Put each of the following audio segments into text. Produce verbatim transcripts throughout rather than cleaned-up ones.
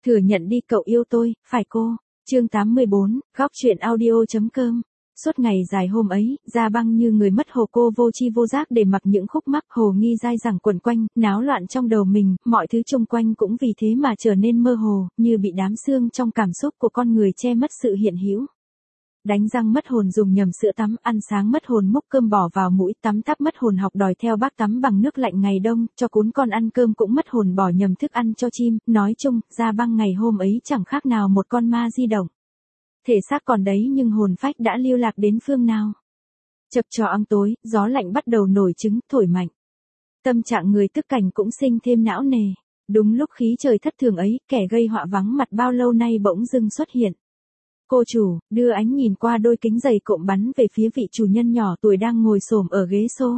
Thừa nhận đi cậu yêu tôi, phải cô. Chương tám mươi bốn, góc truyện audio.com. Suốt ngày dài hôm ấy, Gia Băng như người mất hồ cô vô tri vô giác để mặc những khúc mắc hồ nghi dai dẳng quẩn quanh, náo loạn trong đầu mình, mọi thứ xung quanh cũng vì thế mà trở nên mơ hồ, như bị đám xương trong cảm xúc của con người che mất sự hiện hữu. Đánh răng mất hồn dùng nhầm sữa tắm, ăn sáng mất hồn múc cơm bỏ vào mũi, tắm táp mất hồn học đòi theo bác tắm bằng nước lạnh ngày đông, cho cún con ăn cơm cũng mất hồn bỏ nhầm thức ăn cho chim, nói chung, Gia Băng ngày hôm ấy chẳng khác nào một con ma di động. Thể xác còn đấy nhưng hồn phách đã lưu lạc đến phương nào. Chập chọ ăng tối, gió lạnh bắt đầu nổi trứng, thổi mạnh. Tâm trạng người tức cảnh cũng sinh thêm não nề. Đúng lúc khí trời thất thường ấy, kẻ gây họa vắng mặt bao lâu nay bỗng dưng xuất hiện. Cô chủ, đưa ánh nhìn qua đôi kính dày cộm bắn về phía vị chủ nhân nhỏ tuổi đang ngồi xổm ở ghế xô.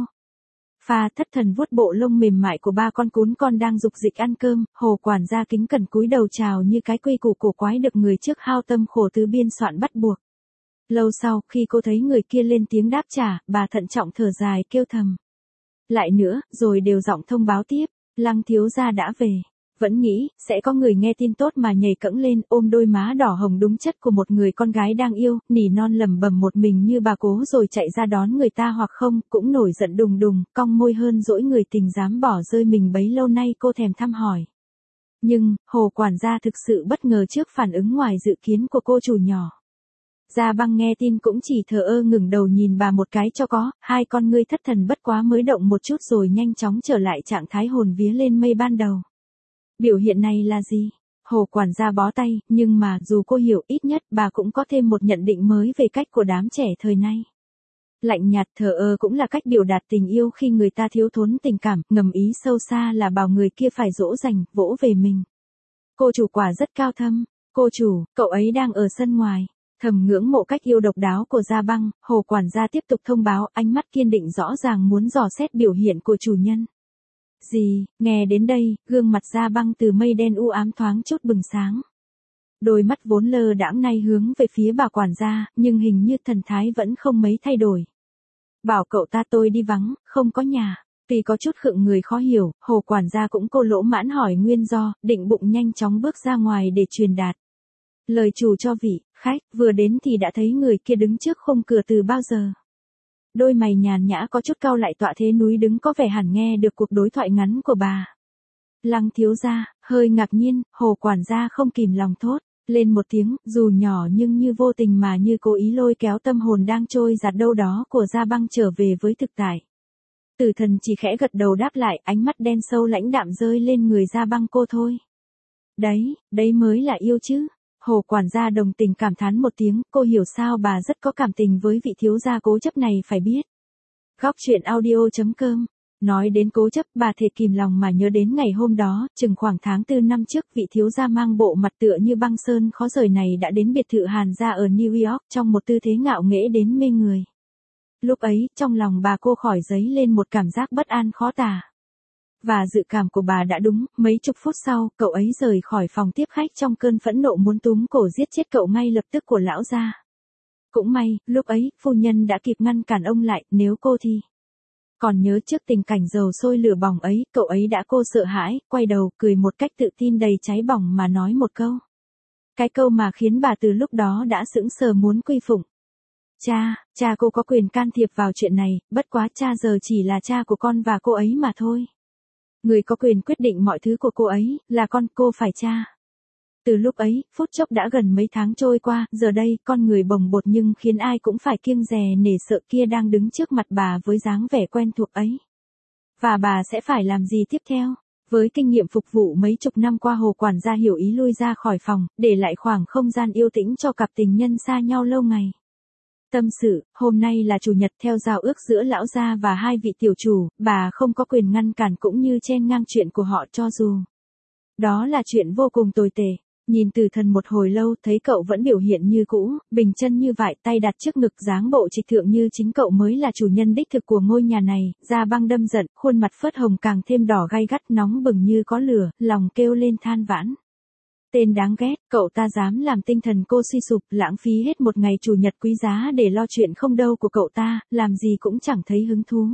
Pha thất thần vuốt bộ lông mềm mại của ba con cún con đang dục dịch ăn cơm, Hồ quản gia kính cẩn cúi đầu chào như cái quy củ cổ quái được người trước hao tâm khổ tứ biên soạn bắt buộc. Lâu sau, khi cô thấy người kia lên tiếng đáp trả, bà thận trọng thở dài kêu thầm. Lại nữa, rồi đều giọng thông báo tiếp, Lăng thiếu gia đã về. Vẫn nghĩ, sẽ có người nghe tin tốt mà nhảy cẫng lên, ôm đôi má đỏ hồng đúng chất của một người con gái đang yêu, nỉ non lẩm bẩm một mình như bà cố rồi chạy ra đón người ta hoặc không, cũng nổi giận đùng đùng, cong môi hơn dỗi người tình dám bỏ rơi mình bấy lâu nay cô thèm thăm hỏi. Nhưng, Hồ quản gia thực sự bất ngờ trước phản ứng ngoài dự kiến của cô chủ nhỏ. Gia Băng nghe tin cũng chỉ thờ ơ ngừng đầu nhìn bà một cái cho có, hai con ngươi thất thần bất quá mới động một chút rồi nhanh chóng trở lại trạng thái hồn vía lên mây ban đầu. Biểu hiện này là gì? Hồ quản gia bó tay, nhưng mà dù cô hiểu ít nhất bà cũng có thêm một nhận định mới về cách của đám trẻ thời nay. Lạnh nhạt thờ ơ cũng là cách biểu đạt tình yêu khi người ta thiếu thốn tình cảm, ngầm ý sâu xa là bảo người kia phải dỗ dành, vỗ về mình. Cô chủ quả rất cao thâm. Cô chủ, cậu ấy đang ở sân ngoài. Thầm ngưỡng mộ cách yêu độc đáo của Gia Băng, Hồ quản gia tiếp tục thông báo, ánh mắt kiên định rõ ràng muốn dò xét biểu hiện của chủ nhân. Gì, nghe đến đây, gương mặt Gia Băng từ mây đen u ám thoáng chút bừng sáng. Đôi mắt vốn lơ đãng nay hướng về phía bà quản gia, nhưng hình như thần thái vẫn không mấy thay đổi. Bảo cậu ta tôi đi vắng, không có nhà. Tuy có chút khựng người khó hiểu, Hồ quản gia cũng cô lỗ mãn hỏi nguyên do, định bụng nhanh chóng bước ra ngoài để truyền đạt. Lời chủ cho vị khách, vừa đến thì đã thấy người kia đứng trước khung cửa từ bao giờ. Đôi mày nhàn nhã có chút cau lại tọa thế núi đứng có vẻ hẳn nghe được cuộc đối thoại ngắn của bà. Lăng thiếu gia, hơi ngạc nhiên, Hồ quản gia không kìm lòng thốt lên một tiếng, dù nhỏ nhưng như vô tình mà như cố ý lôi kéo tâm hồn đang trôi giạt đâu đó của Gia Băng trở về với thực tại. Tử thần chỉ khẽ gật đầu đáp lại, ánh mắt đen sâu lãnh đạm rơi lên người Gia Băng cô thôi. Đấy, đấy mới là yêu chứ. Hồ quản gia đồng tình cảm thán một tiếng, cô hiểu sao bà rất có cảm tình với vị thiếu gia cố chấp này phải biết. Góc truyện audio.com. Nói đến cố chấp bà thể kìm lòng mà nhớ đến ngày hôm đó, chừng khoảng tháng tư năm trước vị thiếu gia mang bộ mặt tựa như băng sơn khó rời này đã đến biệt thự Hàn gia ở New York trong một tư thế ngạo nghễ đến mê người. Lúc ấy, trong lòng bà cô khỏi dấy lên một cảm giác bất an khó tả. Và dự cảm của bà đã đúng, mấy chục phút sau, cậu ấy rời khỏi phòng tiếp khách trong cơn phẫn nộ muốn túm cổ giết chết cậu ngay lập tức của lão gia. Cũng may, lúc ấy, phu nhân đã kịp ngăn cản ông lại, nếu cô thì... Còn nhớ trước tình cảnh dầu sôi lửa bỏng ấy, cậu ấy đã cô sợ hãi, quay đầu, cười một cách tự tin đầy cháy bỏng mà nói một câu. Cái câu mà khiến bà từ lúc đó đã sững sờ muốn quy phụng. Cha, cha cô có quyền can thiệp vào chuyện này, bất quá cha giờ chỉ là cha của con và cô ấy mà thôi. Người có quyền quyết định mọi thứ của cô ấy, là con, cô phải cha. Từ lúc ấy, phút chốc đã gần mấy tháng trôi qua, giờ đây, con người bồng bột nhưng khiến ai cũng phải kiêng dè nể sợ kia đang đứng trước mặt bà với dáng vẻ quen thuộc ấy. Và bà sẽ phải làm gì tiếp theo? Với kinh nghiệm phục vụ mấy chục năm qua, Hồ quản gia hiểu ý lui ra khỏi phòng, để lại khoảng không gian yêu tĩnh cho cặp tình nhân xa nhau lâu ngày. Tâm sự, hôm nay là chủ nhật theo giao ước giữa lão gia và hai vị tiểu chủ, bà không có quyền ngăn cản cũng như chen ngang chuyện của họ cho dù. Đó là chuyện vô cùng tồi tệ. Nhìn Tử thần một hồi lâu thấy cậu vẫn biểu hiện như cũ, bình chân như vại, tay đặt trước ngực dáng bộ trịch thượng như chính cậu mới là chủ nhân đích thực của ngôi nhà này, Gia Băng đâm giận, khuôn mặt phớt hồng càng thêm đỏ gay gắt nóng bừng như có lửa, lòng kêu lên than vãn. Tên đáng ghét, cậu ta dám làm tinh thần cô suy sụp, lãng phí hết một ngày chủ nhật quý giá để lo chuyện không đâu của cậu ta, làm gì cũng chẳng thấy hứng thú.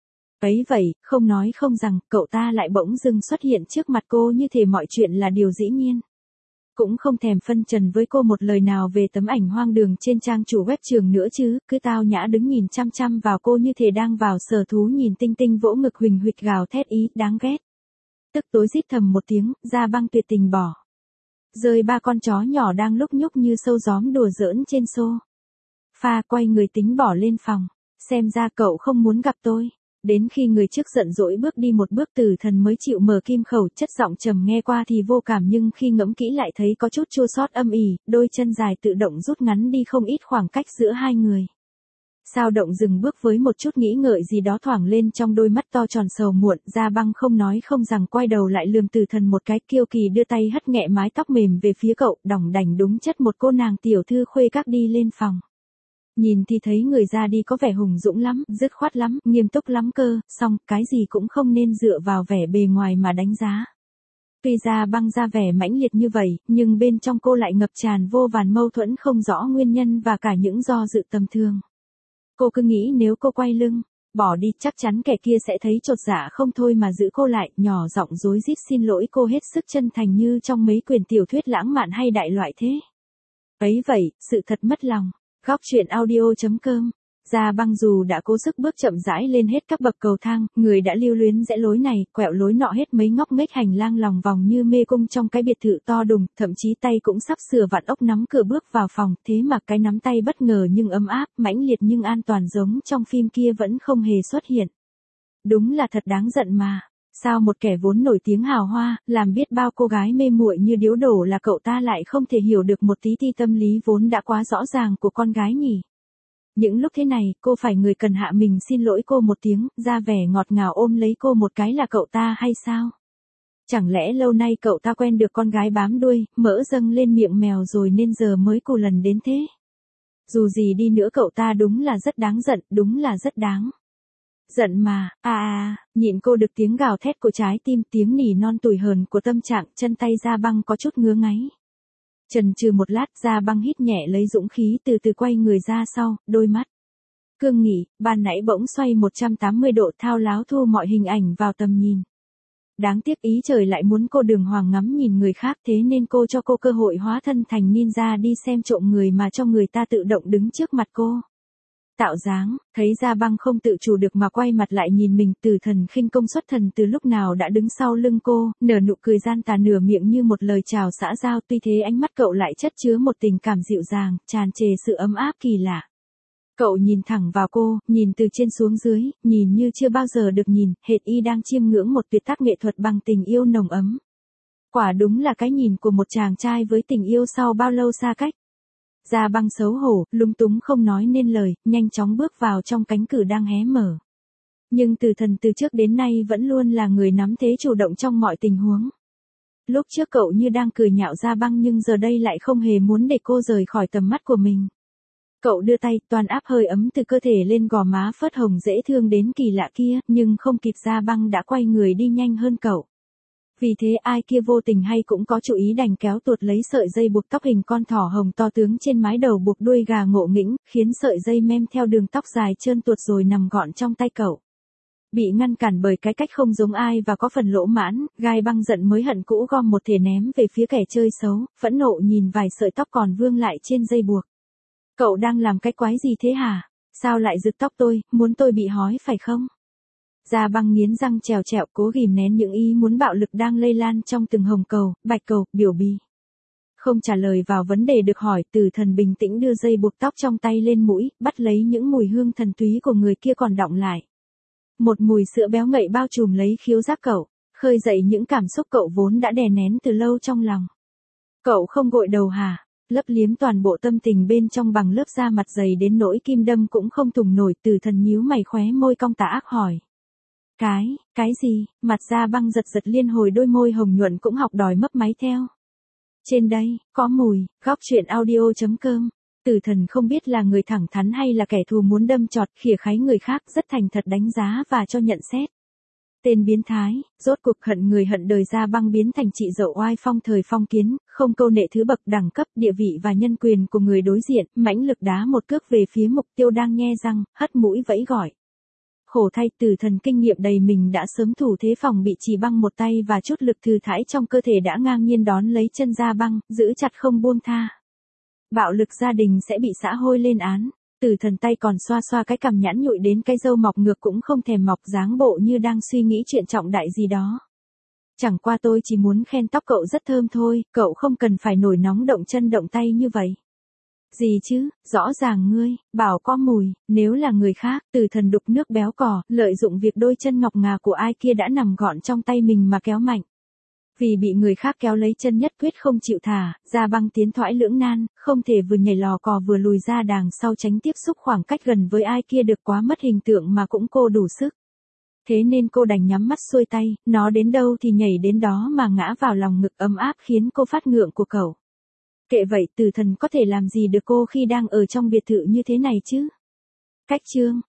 Ấy vậy, không nói không rằng, cậu ta lại bỗng dưng xuất hiện trước mặt cô như thể mọi chuyện là điều dĩ nhiên. Cũng không thèm phân trần với cô một lời nào về tấm ảnh hoang đường trên trang chủ web trường nữa chứ, cứ tao nhã đứng nhìn chăm chăm vào cô như thể đang vào sở thú nhìn tinh tinh vỗ ngực huỳnh huỵch gào thét ý, đáng ghét. Tức tối rít thầm một tiếng, Gia Băng tuyệt tình bỏ rơi ba con chó nhỏ đang lúc nhúc như sâu gióm đùa giỡn trên xô. Pha quay người tính bỏ lên phòng, xem ra cậu không muốn gặp tôi. Đến khi người trước giận dỗi bước đi một bước Tử Thần mới chịu mở kim khẩu, chất giọng trầm nghe qua thì vô cảm nhưng khi ngẫm kỹ lại thấy có chút chua xót âm ỉ, đôi chân dài tự động rút ngắn đi không ít khoảng cách giữa hai người. Sao Động dừng bước với một chút nghĩ ngợi gì đó thoảng lên trong đôi mắt to tròn sầu muộn, Gia Băng không nói không rằng quay đầu lại lườm Tử Thần một cái, kiêu kỳ đưa tay hất nhẹ mái tóc mềm về phía cậu, đỏng đảnh đúng chất một cô nàng tiểu thư khuê các đi lên phòng. Nhìn thì thấy người ra đi có vẻ hùng dũng lắm, dứt khoát lắm, nghiêm túc lắm cơ, song cái gì cũng không nên dựa vào vẻ bề ngoài mà đánh giá. Tuy Gia Băng ra vẻ mãnh liệt như vậy, nhưng bên trong cô lại ngập tràn vô vàn mâu thuẫn không rõ nguyên nhân và cả những do dự tầm thường. Cô cứ nghĩ nếu cô quay lưng, bỏ đi chắc chắn kẻ kia sẽ thấy chột dạ không thôi mà giữ cô lại, nhỏ giọng rối rít xin lỗi cô hết sức chân thành như trong mấy quyển tiểu thuyết lãng mạn hay đại loại thế. Ấy vậy, sự thật mất lòng. Góc truyện audio chấm com. Gia Băng dù đã cố sức bước chậm rãi lên hết các bậc cầu thang, người đã lưu luyến rẽ lối này, quẹo lối nọ hết mấy ngóc nghếch hành lang lòng vòng như mê cung trong cái biệt thự to đùng, thậm chí tay cũng sắp sửa vặn ốc nắm cửa bước vào phòng, thế mà cái nắm tay bất ngờ nhưng ấm áp, mãnh liệt nhưng an toàn giống trong phim kia vẫn không hề xuất hiện. Đúng là thật đáng giận mà. Sao một kẻ vốn nổi tiếng hào hoa, làm biết bao cô gái mê muội như điếu đổ là cậu ta lại không thể hiểu được một tí ti tâm lý vốn đã quá rõ ràng của con gái nhỉ? Những lúc thế này, cô phải người cần hạ mình xin lỗi cô một tiếng, ra vẻ ngọt ngào ôm lấy cô một cái là cậu ta hay sao? Chẳng lẽ lâu nay cậu ta quen được con gái bám đuôi, mỡ dâng lên miệng mèo rồi nên giờ mới cù lần đến thế? Dù gì đi nữa cậu ta đúng là rất đáng giận, đúng là rất đáng giận mà, à à, nhịn cô được tiếng gào thét của trái tim, tiếng nỉ non tủi hờn của tâm trạng, chân tay Gia Băng có chút ngứa ngáy. Chần chừ một lát, Gia Băng hít nhẹ lấy dũng khí từ từ quay người ra sau, đôi mắt cương nghị, ban nãy bỗng xoay một trăm tám mươi độ thao láo thu mọi hình ảnh vào tầm nhìn. Đáng tiếc ý trời lại muốn cô đường hoàng ngắm nhìn người khác thế nên cô cho cô cơ hội hóa thân thành ninja đi xem trộm người mà cho người ta tự động đứng trước mặt cô. Tạo dáng, thấy Gia Băng không tự chủ được mà quay mặt lại nhìn mình, Tử Thần khinh công xuất thần từ lúc nào đã đứng sau lưng cô, nở nụ cười gian tà nửa miệng như một lời chào xã giao, tuy thế ánh mắt cậu lại chất chứa một tình cảm dịu dàng, tràn trề sự ấm áp kỳ lạ. Cậu nhìn thẳng vào cô, nhìn từ trên xuống dưới, nhìn như chưa bao giờ được nhìn, hệt y đang chiêm ngưỡng một tuyệt tác nghệ thuật bằng tình yêu nồng ấm. Quả đúng là cái nhìn của một chàng trai với tình yêu sau bao lâu xa cách. Gia Băng xấu hổ, lúng túng không nói nên lời, nhanh chóng bước vào trong cánh cửa đang hé mở. Nhưng Tử Thần từ trước đến nay vẫn luôn là người nắm thế chủ động trong mọi tình huống. Lúc trước cậu như đang cười nhạo Gia Băng nhưng giờ đây lại không hề muốn để cô rời khỏi tầm mắt của mình. Cậu đưa tay, toàn áp hơi ấm từ cơ thể lên gò má phớt hồng dễ thương đến kỳ lạ kia, nhưng không kịp Gia Băng đã quay người đi nhanh hơn cậu. Vì thế ai kia vô tình hay cũng có chủ ý đành kéo tuột lấy sợi dây buộc tóc hình con thỏ hồng to tướng trên mái đầu buộc đuôi gà ngộ nghĩnh, khiến sợi dây mem theo đường tóc dài trơn tuột rồi nằm gọn trong tay cậu. Bị ngăn cản bởi cái cách không giống ai và có phần lỗ mãn, Gai Băng giận mới hận cũ gom một thể ném về phía kẻ chơi xấu, phẫn nộ nhìn vài sợi tóc còn vương lại trên dây buộc. Cậu đang làm cái quái gì thế hả? Sao lại giật tóc tôi, muốn tôi bị hói phải không? Gia Băng nghiến răng trèo trẹo cố ghìm nén những ý muốn bạo lực đang lây lan trong từng hồng cầu, bạch cầu, biểu bì. Không trả lời vào vấn đề được hỏi, Tử Thần bình tĩnh đưa dây buộc tóc trong tay lên mũi, bắt lấy những mùi hương thần túy của người kia còn đọng lại. Một mùi sữa béo ngậy bao trùm lấy khiếu giác cậu, khơi dậy những cảm xúc cậu vốn đã đè nén từ lâu trong lòng. Cậu không gội đầu hả? Lấp liếm toàn bộ tâm tình bên trong bằng lớp da mặt dày đến nỗi kim đâm cũng không thủng nổi, Tử Thần nhíu mày khóe môi cong tà ác hỏi. Cái, cái gì? Mặt Gia Băng giật giật liên hồi đôi môi hồng nhuận cũng học đòi mấp máy theo. Trên đây, có mùi, góc truyện audio chấm com. Tử Thần không biết là người thẳng thắn hay là kẻ thù muốn đâm chọt khỉa kháy người khác, rất thành thật đánh giá và cho nhận xét. Tên biến thái, rốt cuộc hận người hận đời. Gia Băng biến thành chị dậu oai phong thời phong kiến, không câu nệ thứ bậc đẳng cấp, địa vị và nhân quyền của người đối diện, mãnh lực đá một cước về phía mục tiêu đang nhe răng, hất mũi vẫy gọi. Khổ thay Từ Thần kinh nghiệm đầy mình đã sớm thủ thế phòng bị chỉ băng một tay và chút lực thừa thãi trong cơ thể đã ngang nhiên đón lấy chân Gia Băng, giữ chặt không buông tha. Bạo lực gia đình sẽ bị xã hội lên án. Từ Thần tay còn xoa xoa cái cằm nhẵn nhụi đến cái râu mọc ngược cũng không thèm mọc, dáng bộ như đang suy nghĩ chuyện trọng đại gì đó. Chẳng qua tôi chỉ muốn khen tóc cậu rất thơm thôi, cậu không cần phải nổi nóng động chân động tay như vậy. Gì chứ, rõ ràng ngươi, bảo có mùi, nếu là người khác, Từ Thần đục nước béo cò, lợi dụng việc đôi chân ngọc ngà của ai kia đã nằm gọn trong tay mình mà kéo mạnh. Vì bị người khác kéo lấy chân nhất quyết không chịu thả, Gia Băng tiến thoái lưỡng nan, không thể vừa nhảy lò cò vừa lùi ra đàng sau tránh tiếp xúc khoảng cách gần với ai kia được, quá mất hình tượng mà cũng cô đủ sức. Thế nên cô đành nhắm mắt xuôi tay, nó đến đâu thì nhảy đến đó mà ngã vào lòng ngực ấm áp khiến cô phát ngượng của cậu. Kệ vậy, Từ Thần có thể làm gì được cô khi đang ở trong biệt thự như thế này chứ? Cách chương